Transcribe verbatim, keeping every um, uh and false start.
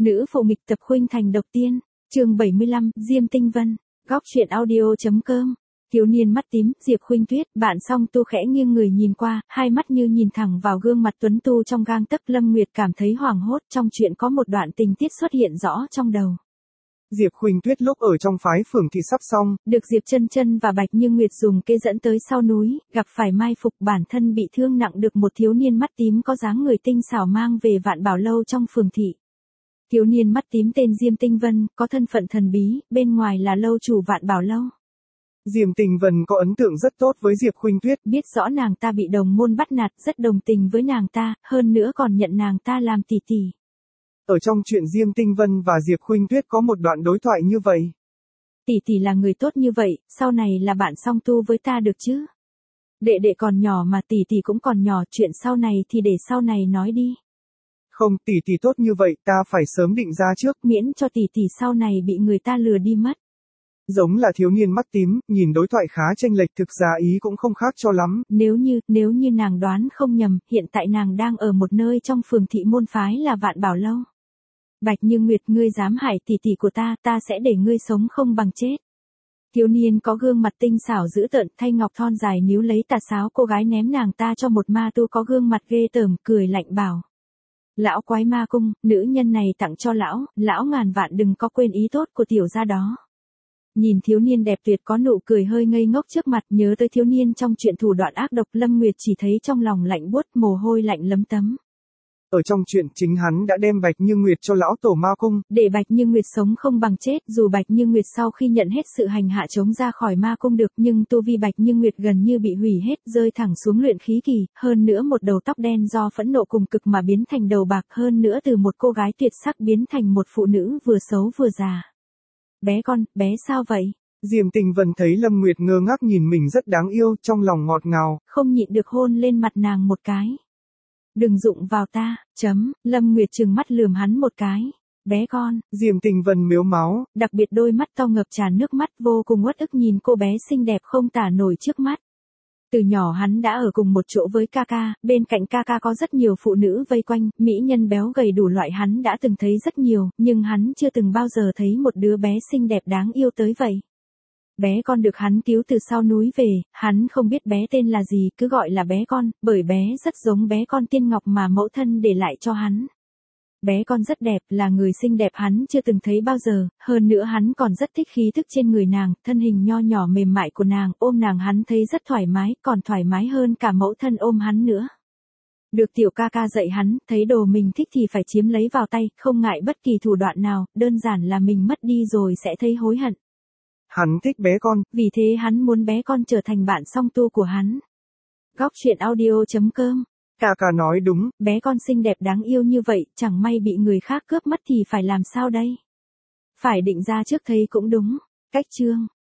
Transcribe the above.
Nữ phụ nghịch tập khuynh thành độc tiên, chương bảy mươi lăm, Diêm Tinh Vân, góc truyện audio.com. Thiếu niên mắt tím, Diệp Khuynh Tuyết, bạn song tu khẽ nghiêng người nhìn qua, hai mắt như nhìn thẳng vào gương mặt tuấn tu trong gang tấc. Lâm Nguyệt cảm thấy hoảng hốt, trong chuyện có một đoạn tình tiết xuất hiện rõ trong đầu. Diệp Khuynh Tuyết lúc ở trong phái phường thị sắp xong, được Diệp Chân Chân và Bạch Như Nguyệt dùng kế dẫn tới sau núi, gặp phải mai phục, bản thân bị thương nặng được một thiếu niên mắt tím có dáng người tinh xảo mang về Vạn Bảo lâu trong phường thị. Thiếu niên mắt tím tên Diêm Tinh Vân, có thân phận thần bí, bên ngoài là lâu chủ Vạn Bảo lâu. Diêm Tinh Vân có ấn tượng rất tốt với Diệp Khuynh Tuyết, biết rõ nàng ta bị đồng môn bắt nạt, rất đồng tình với nàng ta, hơn nữa còn nhận nàng ta làm tỷ tỷ. Ở trong chuyện Diêm Tinh Vân và Diệp Khuynh Tuyết có một đoạn đối thoại như vậy. Tỷ tỷ là người tốt như vậy, sau này là bạn song tu với ta được chứ? Đệ đệ còn nhỏ mà tỷ tỷ cũng còn nhỏ, chuyện sau này thì để sau này nói đi. Không, tỷ tỷ tốt như vậy, ta phải sớm định ra trước, miễn cho tỷ tỷ sau này bị người ta lừa đi mất. Giống là thiếu niên mắt tím, nhìn đối thoại khá chênh lệch, thực ra ý cũng không khác cho lắm. Nếu như, nếu như nàng đoán không nhầm, hiện tại nàng đang ở một nơi trong phường thị môn phái là Vạn Bảo lâu. Bạch Như Nguyệt, ngươi dám hại tỷ tỷ của ta, ta sẽ để ngươi sống không bằng chết. Thiếu niên có gương mặt tinh xảo dữ tợn, thay ngọc thon dài níu lấy tà sáo cô gái ném nàng ta cho một ma tu có gương mặt ghê tởm, cười lạnh bảo. Lão quái ma cung, nữ nhân này tặng cho lão, lão ngàn vạn đừng có quên ý tốt của tiểu gia đó. Nhìn thiếu niên đẹp tuyệt có nụ cười hơi ngây ngốc trước mặt, nhớ tới thiếu niên trong chuyện thủ đoạn ác độc, Lâm Nguyệt chỉ thấy trong lòng lạnh buốt, mồ hôi lạnh lấm tấm. Ở trong chuyện chính hắn đã đem Bạch Như Nguyệt cho lão tổ ma cung, để Bạch Như Nguyệt sống không bằng chết. Dù Bạch Như Nguyệt sau khi nhận hết sự hành hạ chống ra khỏi ma cung được, nhưng tu vi Bạch Như Nguyệt gần như bị hủy hết, rơi thẳng xuống luyện khí kỳ, hơn nữa một đầu tóc đen do phẫn nộ cùng cực mà biến thành đầu bạc, hơn nữa từ một cô gái tuyệt sắc biến thành một phụ nữ vừa xấu vừa già. Bé con, bé sao vậy? Diêm Tinh Vân thấy Lâm Nguyệt ngơ ngác nhìn mình rất đáng yêu, trong lòng ngọt ngào, không nhịn được hôn lên mặt nàng một cái. Đừng dụng vào ta, chấm, Lâm Nguyệt trừng mắt lườm hắn một cái. Bé con, Diêm Tinh Vân mếu máo, đặc biệt đôi mắt to ngập tràn nước mắt, vô cùng uất ức nhìn cô bé xinh đẹp không tả nổi trước mắt. Từ nhỏ hắn đã ở cùng một chỗ với ca ca, bên cạnh ca ca có rất nhiều phụ nữ vây quanh, mỹ nhân béo gầy đủ loại hắn đã từng thấy rất nhiều, nhưng hắn chưa từng bao giờ thấy một đứa bé xinh đẹp đáng yêu tới vậy. Bé con được hắn cứu từ sau núi về, hắn không biết bé tên là gì, cứ gọi là bé con, bởi bé rất giống bé con tiên ngọc mà mẫu thân để lại cho hắn. Bé con rất đẹp, là người xinh đẹp hắn chưa từng thấy bao giờ, hơn nữa hắn còn rất thích khí thức trên người nàng, thân hình nho nhỏ mềm mại của nàng, ôm nàng hắn thấy rất thoải mái, còn thoải mái hơn cả mẫu thân ôm hắn nữa. Được tiểu ca ca dạy hắn, thấy đồ mình thích thì phải chiếm lấy vào tay, không ngại bất kỳ thủ đoạn nào, đơn giản là mình mất đi rồi sẽ thấy hối hận. Hắn thích bé con, vì thế hắn muốn bé con trở thành bạn song tu của hắn. Góc truyện audio.com. Ca ca nói đúng, bé con xinh đẹp đáng yêu như vậy, chẳng may bị người khác cướp mất thì phải làm sao đây? Phải định ra trước thấy cũng đúng. Cách chương.